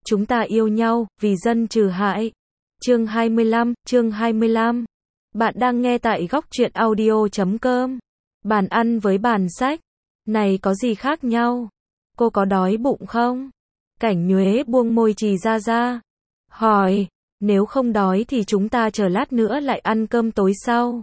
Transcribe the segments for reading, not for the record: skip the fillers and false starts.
chúng ta yêu nhau, vì dân trừ hại. Chương 25. Bạn đang nghe tại góc truyện audio.com. Bàn ăn với bàn sách. Này có gì khác nhau? Cô có đói bụng không? Cảnh Nhuế buông môi Trì Gia ra. Hỏi, nếu không đói thì chúng ta chờ lát nữa lại ăn cơm tối sau.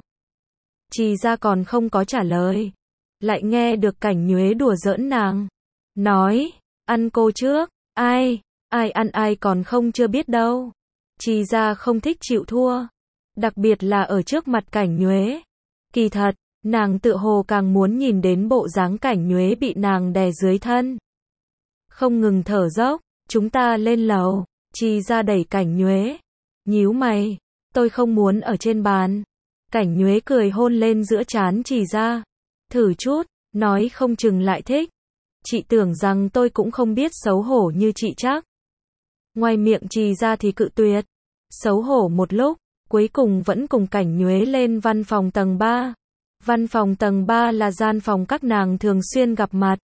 Trì Gia còn không có trả lời. Lại nghe được Cảnh Nhuế đùa giỡn nàng. Nói, ăn cô trước, ai ăn ai còn không chưa biết đâu. Trì Gia không thích chịu thua. Đặc biệt là ở trước mặt Cảnh Nhuế. Kỳ thật, nàng tự hồ càng muốn nhìn đến bộ dáng Cảnh Nhuế bị nàng đè dưới thân. Không ngừng thở dốc, chúng ta lên lầu. Trì Gia đẩy Cảnh Nhuế. Nhíu mày, tôi không muốn ở trên bàn. Cảnh Nhuế cười hôn lên giữa trán Trì Gia. Thử chút, nói không chừng lại thích. Chị tưởng rằng tôi cũng không biết xấu hổ như chị chắc. Ngoài miệng Trì Gia thì cự tuyệt. Xấu hổ một lúc, cuối cùng vẫn cùng Cảnh Nhuế lên văn phòng tầng 3. Văn phòng tầng 3 là gian phòng các nàng thường xuyên gặp mặt.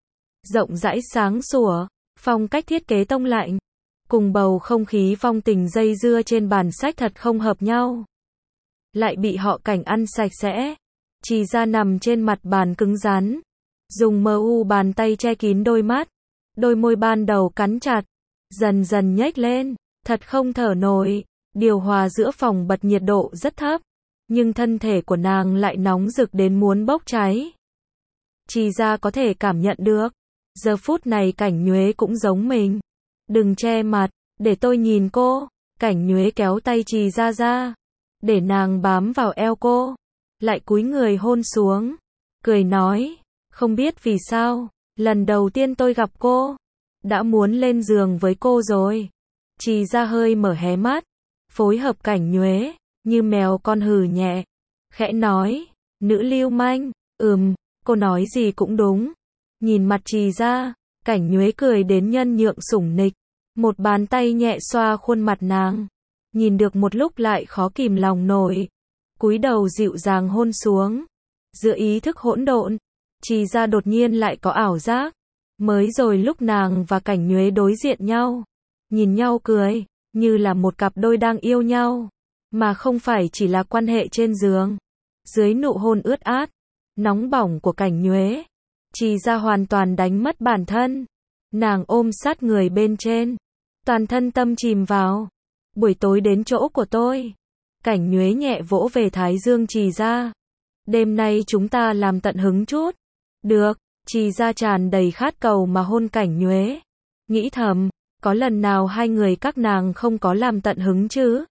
Rộng rãi sáng sủa, phong cách thiết kế tông lạnh. Cùng bầu không khí phong tình dây dưa trên bàn sách thật không hợp nhau. Lại bị họ Cảnh ăn sạch sẽ. Trì Gia nằm trên mặt bàn cứng rắn. Dùng bàn tay che kín đôi mắt. Đôi môi ban đầu cắn chặt. Dần dần nhếch lên. Thật không thở nổi. Điều hòa giữa phòng bật nhiệt độ rất thấp. Nhưng thân thể của nàng lại nóng rực đến muốn bốc cháy. Trì Gia có thể cảm nhận được. Giờ phút này Cảnh Nhuế cũng giống mình. Đừng che mặt, để tôi nhìn cô. Cảnh Nhuế kéo tay Trì Gia ra. Để nàng bám vào eo cô. Lại cúi người hôn xuống. Cười nói, không biết vì sao, lần đầu tiên tôi gặp cô, đã muốn lên giường với cô rồi. Trì Gia hơi mở hé mắt, phối hợp Cảnh Nhuế, như mèo con hừ nhẹ. Khẽ nói, nữ lưu manh, cô nói gì cũng đúng. Nhìn mặt Trì Gia, Cảnh Nhuế cười đến nhân nhượng sủng nịch. Một bàn tay nhẹ xoa khuôn mặt nàng. Nhìn được một lúc lại khó kìm lòng nổi. Cúi đầu dịu dàng hôn xuống. Giữa ý thức hỗn độn, Trì Gia đột nhiên lại có ảo giác. Mới rồi lúc nàng và Cảnh Nhuế đối diện nhau, nhìn nhau cười, như là một cặp đôi đang yêu nhau, mà không phải chỉ là quan hệ trên giường. Dưới nụ hôn ướt át, nóng bỏng của Cảnh Nhuế, Trì Gia hoàn toàn đánh mất bản thân. Nàng ôm sát người bên trên, toàn thân tâm chìm vào. Buổi tối đến chỗ của tôi. Cảnh Nhuế nhẹ vỗ về thái dương Trì Gia. Đêm nay chúng ta làm tận hứng chút. Được, Trì Gia tràn đầy khát cầu mà hôn Cảnh Nhuế. Nghĩ thầm, có lần nào hai người các nàng không có làm tận hứng chứ?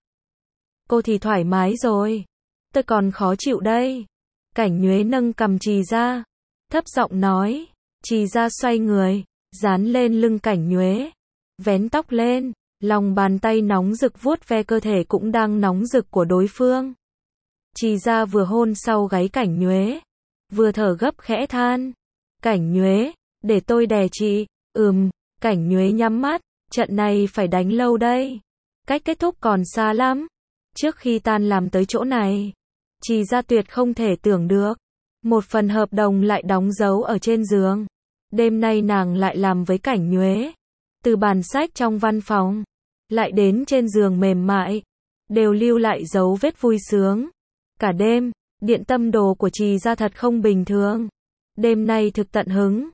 Cô thì thoải mái rồi. Tôi còn khó chịu đây. Cảnh Nhuế nâng cằm Trì Gia. Thấp giọng nói. Trì Gia xoay người, dán lên lưng Cảnh Nhuế. Vén tóc lên. Lòng bàn tay nóng rực vuốt ve cơ thể cũng đang nóng rực của đối phương. Trì Gia vừa hôn sau gáy Cảnh Nhuế, vừa thở gấp khẽ than. Cảnh Nhuế, để tôi đè chị. Cảnh Nhuế nhắm mắt, trận này phải đánh lâu đây. Cách kết thúc còn xa lắm. Trước khi tan làm tới chỗ này, Trì Gia tuyệt không thể tưởng được. Một phần hợp đồng lại đóng dấu ở trên giường. Đêm nay nàng lại làm với Cảnh Nhuế. Từ bàn sách trong văn phòng, lại đến trên giường mềm mại, đều lưu lại dấu vết vui sướng. Cả đêm, điện tâm đồ của Trì Gia thật không bình thường. Đêm nay thực tận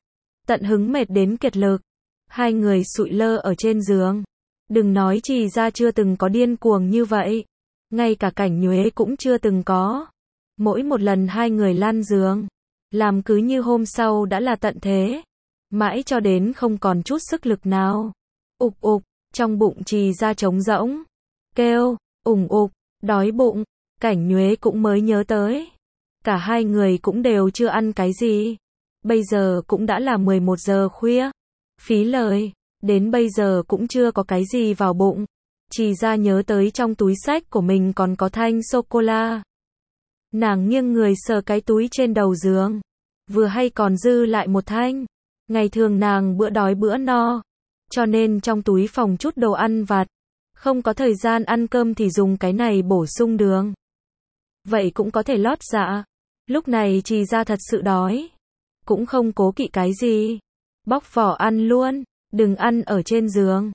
hứng mệt đến kiệt lực. Hai người sụi lơ ở trên giường. Đừng nói Trì Gia chưa từng có điên cuồng như vậy. Ngay cả Cảnh Nhuế cũng chưa từng có. Mỗi một lần hai người lan giường, làm cứ như hôm sau đã là tận thế. Mãi cho đến không còn chút sức lực nào. Ục ục, trong bụng Trì Gia trống rỗng. Kêu, ục, đói bụng. Cảnh Nhuế cũng mới nhớ tới. Cả hai người cũng đều chưa ăn cái gì. Bây giờ cũng đã là 11 giờ khuya. Phí lời, đến bây giờ cũng chưa có cái gì vào bụng. Trì Gia nhớ tới trong túi xách của mình còn có thanh sô-cô-la. Nàng nghiêng người sờ cái túi trên đầu giường. Vừa hay còn dư lại một thanh. Ngày thường nàng bữa đói bữa no, cho nên trong túi phòng chút đồ ăn vặt. Không có thời gian ăn cơm thì dùng cái này bổ sung đường. Vậy cũng có thể lót dạ. Lúc này Trì Gia thật sự đói. Cũng không cố kỵ cái gì. Bóc vỏ ăn luôn, đừng ăn ở trên giường.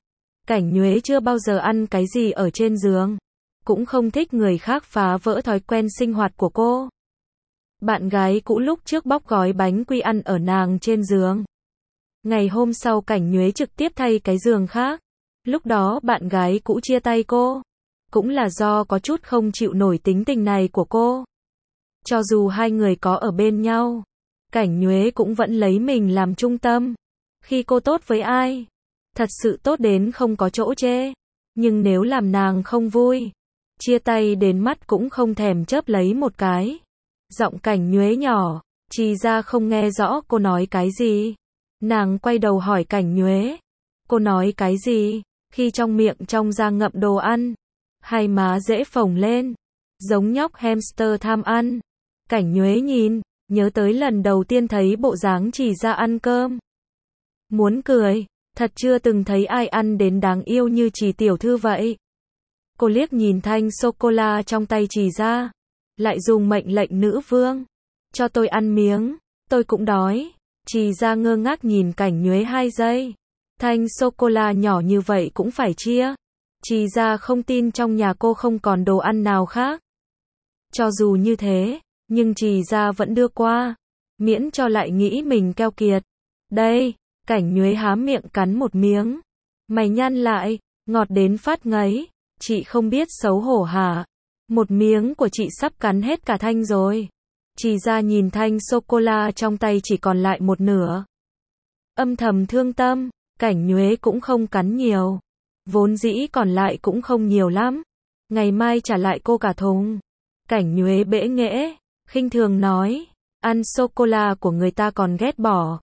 Cảnh Nhuế chưa bao giờ ăn cái gì ở trên giường, cũng không thích người khác phá vỡ thói quen sinh hoạt của cô. Bạn gái cũ lúc trước bóc gói bánh quy ăn ở nàng trên giường. Ngày hôm sau Cảnh Nhuế trực tiếp thay cái giường khác. Lúc đó bạn gái cũ chia tay cô, cũng là do có chút không chịu nổi tính tình này của cô. Cho dù hai người có ở bên nhau, Cảnh Nhuế cũng vẫn lấy mình làm trung tâm. Khi cô tốt với ai, thật sự tốt đến không có chỗ chê. Nhưng nếu làm nàng không vui, chia tay đến mắt cũng không thèm chớp lấy một cái. Giọng Cảnh Nhuế nhỏ, Trì Gia không nghe rõ cô nói cái gì. Nàng quay đầu hỏi Cảnh Nhuế, cô nói cái gì? Khi trong miệng trong ra ngậm đồ ăn, hai má dễ phồng lên, giống nhóc hamster tham ăn. Cảnh Nhuế nhìn, nhớ tới lần đầu tiên thấy bộ dáng Trì Gia ăn cơm. Muốn cười, thật chưa từng thấy ai ăn đến đáng yêu như Trì tiểu thư vậy. Cô liếc nhìn thanh sô-cô-la trong tay Trì Gia, lại dùng mệnh lệnh nữ vương, cho tôi ăn miếng, tôi cũng đói. Trì Gia ngơ ngác nhìn Cảnh Nhuế 2 giây. Thanh sô-cô-la nhỏ như vậy cũng phải chia. Trì Gia không tin trong nhà cô không còn đồ ăn nào khác. Cho dù như thế, nhưng Trì Gia vẫn đưa qua, miễn cho lại nghĩ mình keo kiệt. Đây, Cảnh Nhuế há miệng cắn một miếng. Mày nhăn lại, ngọt đến phát ngấy. Chị không biết xấu hổ hả? Một miếng của chị sắp cắn hết cả thanh rồi. Trì Gia nhìn thanh sô-cô-la trong tay chỉ còn lại một nửa. Âm thầm thương tâm, Cảnh Nhuế cũng không cắn nhiều. Vốn dĩ còn lại cũng không nhiều lắm. Ngày mai trả lại cô cả thùng. Cảnh Nhuế bẽ nghễ, khinh thường nói, ăn sô-cô-la của người ta còn ghét bỏ.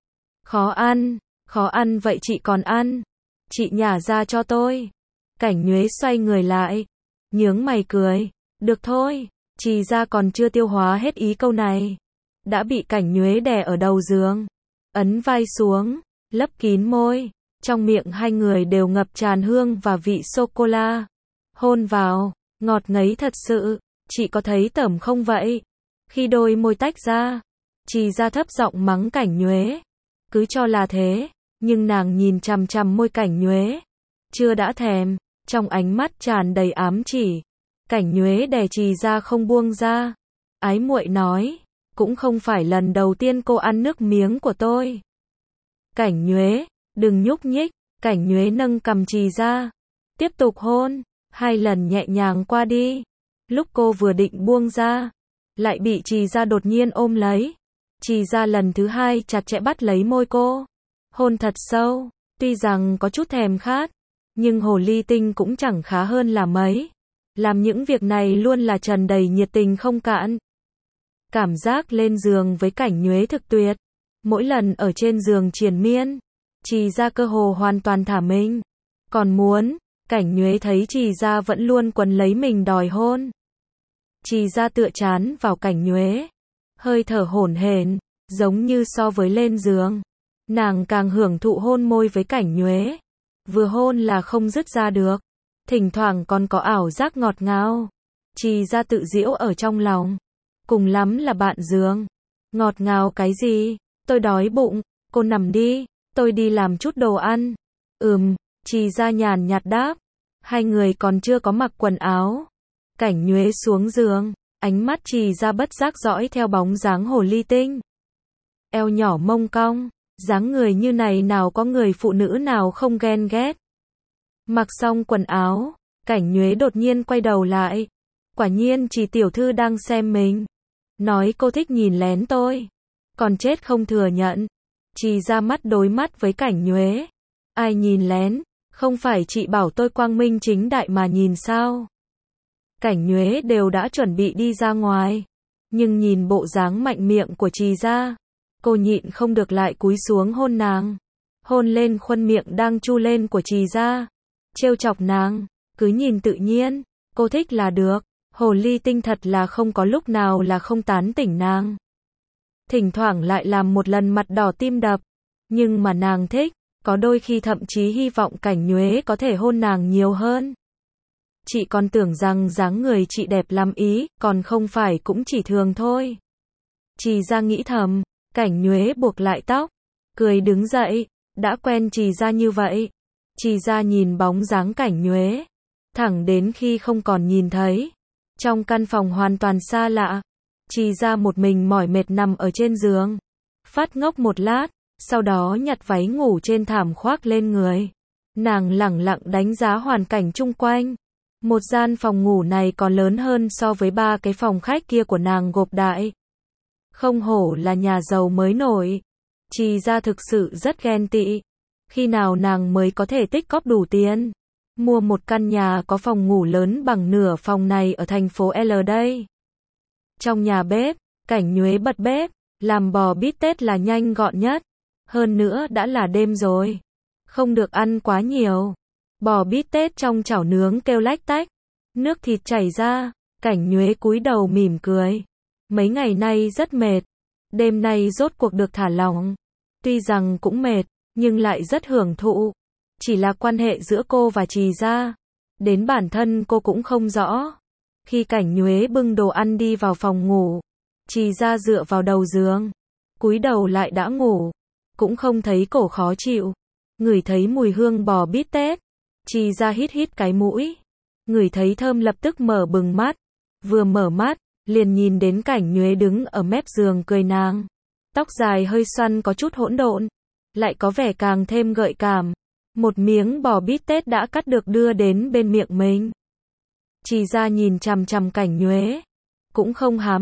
Khó ăn vậy chị còn ăn. Chị nhả ra cho tôi. Cảnh Nhuế xoay người lại, nhướng mày cười, được thôi. Trì Gia còn chưa tiêu hóa hết ý câu này, đã bị Cảnh Nhuế đè ở đầu giường, ấn vai xuống, lấp kín môi. Trong miệng hai người đều ngập tràn hương và vị sô-cô-la. Hôn vào, ngọt ngấy thật sự. Chị có thấy tởm không vậy? Khi đôi môi tách ra, Trì Gia thấp giọng mắng Cảnh Nhuế. Cứ cho là thế, nhưng nàng nhìn chằm chằm môi Cảnh Nhuế, chưa đã thèm, trong ánh mắt tràn đầy ám chỉ. Cảnh Nhuế đè Trì Gia không buông ra, ái muội nói, cũng không phải lần đầu tiên cô ăn nước miếng của tôi. Cảnh Nhuế, đừng nhúc nhích. Cảnh Nhuế nâng cằm Trì Gia, tiếp tục hôn, 2 lần nhẹ nhàng qua đi. Lúc cô vừa định buông ra, lại bị Trì Gia đột nhiên ôm lấy. Trì Gia lần thứ 2 chặt chẽ bắt lấy môi cô, hôn thật sâu. Tuy rằng có chút thèm khát, nhưng hồ ly tinh cũng chẳng khá hơn là mấy. Làm những việc này luôn là tràn đầy nhiệt tình không cạn. Cảm giác lên giường với Cảnh Nhuế thực tuyệt. Mỗi lần ở trên giường triền miên, Trì Gia cơ hồ hoàn toàn thả mình. Còn muốn, Cảnh Nhuế thấy Trì Gia vẫn luôn quấn lấy mình đòi hôn. Trì Gia tựa chán vào Cảnh Nhuế, hơi thở hổn hển, giống như so với lên giường, nàng càng hưởng thụ hôn môi với Cảnh Nhuế. Vừa hôn là không dứt ra được, thỉnh thoảng còn có ảo giác ngọt ngào. Trì Gia tự giễu ở trong lòng, cùng lắm là bạn giường. Ngọt ngào cái gì, tôi đói bụng, cô nằm đi, tôi đi làm chút đồ ăn. Trì Gia nhàn nhạt đáp. Hai người còn chưa có mặc quần áo, Cảnh Nhuế xuống giường, ánh mắt Trì Gia bất giác dõi theo bóng dáng hồ ly tinh. Eo nhỏ mông cong, dáng người như này nào có người phụ nữ nào không ghen ghét. Mặc xong quần áo, Cảnh Nhuế đột nhiên quay đầu lại. Quả nhiên Trì tiểu thư đang xem mình. Nói cô thích nhìn lén tôi, còn chết không thừa nhận. Trì Gia mắt đối mắt với Cảnh Nhuế. Ai nhìn lén, không phải chị bảo tôi quang minh chính đại mà nhìn sao? Cảnh Nhuế đều đã chuẩn bị đi ra ngoài, nhưng nhìn bộ dáng mạnh miệng của Trì Gia, cô nhịn không được lại cúi xuống hôn nàng. Hôn lên khuôn miệng đang chu lên của Trì Gia, trêu chọc nàng, cứ nhìn tự nhiên, cô thích là được. Hồ ly tinh thật là không có lúc nào là không tán tỉnh nàng. Thỉnh thoảng lại làm một lần mặt đỏ tim đập, nhưng mà nàng thích, có đôi khi thậm chí hy vọng Cảnh Nhuế có thể hôn nàng nhiều hơn. Chị còn tưởng rằng dáng người chị đẹp lắm ý, còn không phải cũng chỉ thường thôi. Trì Gia nghĩ thầm. Cảnh Nhuế buộc lại tóc, cười đứng dậy, đã quen Trì Gia như vậy, Trì Gia nhìn bóng dáng Cảnh Nhuế, thẳng đến khi không còn nhìn thấy. Trong căn phòng hoàn toàn xa lạ, Trì Gia một mình mỏi mệt nằm ở trên giường. Phát ngốc một lát, sau đó nhặt váy ngủ trên thảm khoác lên người. Nàng lẳng lặng đánh giá hoàn cảnh chung quanh. Một gian phòng ngủ này còn lớn hơn so với 3 cái phòng khách kia của nàng gộp đại. Không hổ là nhà giàu mới nổi. Trì Gia thực sự rất ghen tị. Khi nào nàng mới có thể tích cóp đủ tiền mua một căn nhà có phòng ngủ lớn bằng nửa phòng này ở thành phố L đây. Trong nhà bếp, Cảnh Nhuế bật bếp, làm bò bít tết là nhanh gọn nhất. Hơn nữa đã là đêm rồi, không được ăn quá nhiều. Bò bít tết trong chảo nướng kêu lách tách, nước thịt chảy ra. Cảnh Nhuế cúi đầu mỉm cười. Mấy ngày nay rất mệt, đêm nay rốt cuộc được thả lỏng. Tuy rằng cũng mệt, nhưng lại rất hưởng thụ. Chỉ là quan hệ giữa cô và Trì Gia, đến bản thân cô cũng không rõ. Khi Cảnh Nhuế bưng đồ ăn đi vào phòng ngủ, Trì Gia dựa vào đầu giường, cúi đầu lại đã ngủ, cũng không thấy cổ khó chịu. Ngửi thấy mùi hương bò bít tết, Trì Gia hít hít cái mũi, ngửi thấy thơm lập tức mở bừng mắt. Vừa mở mắt, liền nhìn đến Cảnh Nhuế đứng ở mép giường cười nàng. Tóc dài hơi xoăn có chút hỗn độn, lại có vẻ càng thêm gợi cảm. Một miếng bò bít tết đã cắt được đưa đến bên miệng mình. Trì Gia nhìn chằm chằm Cảnh Nhuế, cũng không há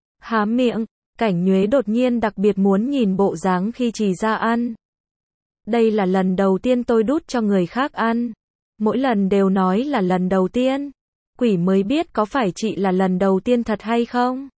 miệng. Cảnh Nhuế đột nhiên đặc biệt muốn nhìn bộ dáng khi Trì Gia ăn. Đây là lần đầu tiên tôi đút cho người khác ăn. Mỗi lần đều nói là lần đầu tiên. Quỷ mới biết có phải chị là lần đầu tiên thật hay không?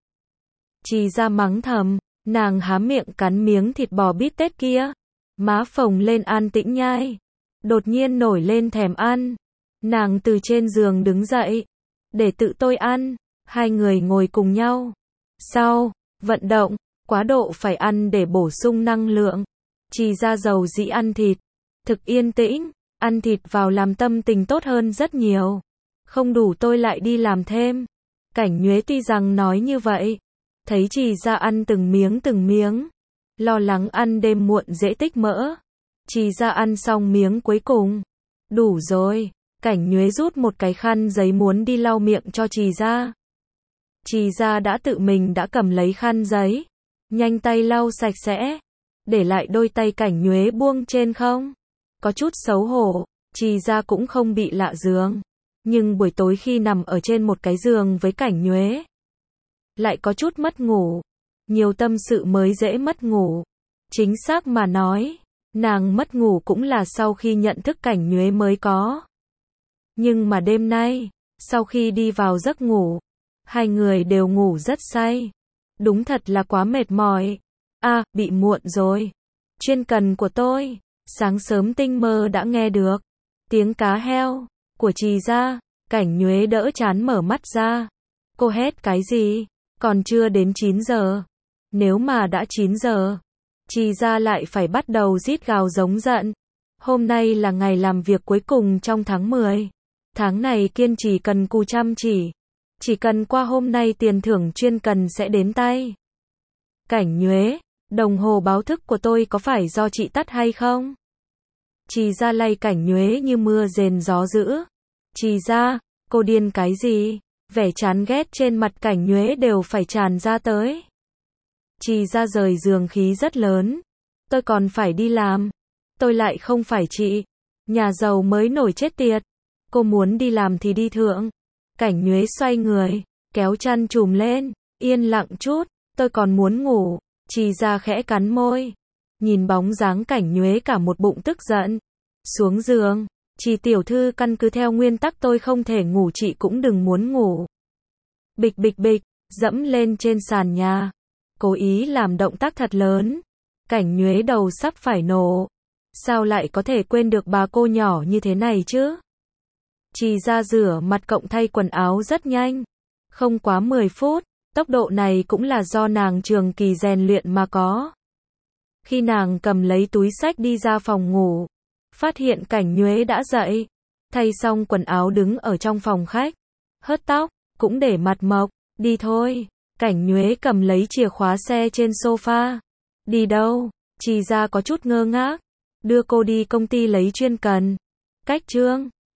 Trì Gia mắng thầm, nàng há miệng cắn miếng thịt bò bít tết kia. Má phồng lên an tĩnh nhai. Đột nhiên nổi lên thèm ăn. Nàng từ trên giường đứng dậy. Để tự tôi ăn. Hai người ngồi cùng nhau. Sau, vận động, quá độ phải ăn để bổ sung năng lượng. Trì Gia giàu dĩ ăn thịt. Thực yên tĩnh, ăn thịt vào làm tâm tình tốt hơn rất nhiều. Không đủ tôi lại đi làm thêm. Cảnh Nhuế tuy rằng nói như vậy, thấy Trì Gia ăn từng miếng, lo lắng ăn đêm muộn dễ tích mỡ. Trì Gia ăn xong miếng cuối cùng. Đủ rồi. Cảnh Nhuế rút một cái khăn giấy muốn đi lau miệng cho Trì Gia. Trì Gia đã tự mình đã cầm lấy khăn giấy, nhanh tay lau sạch sẽ, để lại đôi tay Cảnh Nhuế buông trên không. Có chút xấu hổ, Trì Gia cũng không bị lạ giường. Nhưng buổi tối khi nằm ở trên một cái giường với Cảnh Nhuế, lại có chút mất ngủ. Nhiều tâm sự mới dễ mất ngủ. Chính xác mà nói, nàng mất ngủ cũng là sau khi nhận thức Cảnh Nhuế mới có. Nhưng mà đêm nay, sau khi đi vào giấc ngủ, hai người đều ngủ rất say. Đúng thật là quá mệt mỏi. Bị muộn rồi. Chuyên cần của tôi. Sáng sớm tinh mơ đã nghe được tiếng cá heo của Trì Gia. Cảnh Nhuế đỡ chán mở mắt ra. Cô hét cái gì? Còn chưa đến 9 giờ. Nếu mà đã 9 giờ, Trì Gia lại phải bắt đầu rít gào giống giận. Hôm nay là ngày làm việc cuối cùng trong tháng 10. Tháng này kiên trì cần cù chăm chỉ. Chỉ cần qua hôm nay tiền thưởng chuyên cần sẽ đến tay. Cảnh Nhuế, đồng hồ báo thức của tôi có phải do chị tắt hay không? Trì Gia lay Cảnh Nhuế như mưa rền gió dữ. Trì Gia, cô điên cái gì? Vẻ chán ghét trên mặt Cảnh Nhuế đều phải tràn ra tới. Trì Gia rời giường khí rất lớn. Tôi còn phải đi làm. Tôi lại không phải chị. Nhà giàu mới nổi chết tiệt. Cô muốn đi làm thì đi thượng. Cảnh Nhuế xoay người, kéo chăn trùm lên, yên lặng chút, tôi còn muốn ngủ. Trì Gia khẽ cắn môi, nhìn bóng dáng Cảnh Nhuế cả một bụng tức giận. Xuống giường, Trì tiểu thư căn cứ theo nguyên tắc tôi không thể ngủ chị cũng đừng muốn ngủ. Bịch bịch bịch, dẫm lên trên sàn nhà, cố ý làm động tác thật lớn. Cảnh Nhuế đầu sắp phải nổ. Sao lại có thể quên được bà cô nhỏ như thế này chứ? Trì Gia rửa mặt cộng thay quần áo rất nhanh. Không quá 10 phút, tốc độ này cũng là do nàng trường kỳ rèn luyện mà có. Khi nàng cầm lấy túi xách đi ra phòng ngủ, phát hiện Cảnh Nhuế đã dậy. Thay xong quần áo đứng ở trong phòng khách. Hớt tóc, cũng để mặt mộc. Đi thôi. Cảnh Nhuế cầm lấy chìa khóa xe trên sofa. Đi đâu? Trì Gia có chút ngơ ngác. Đưa cô đi công ty lấy chuyên cần. cách chương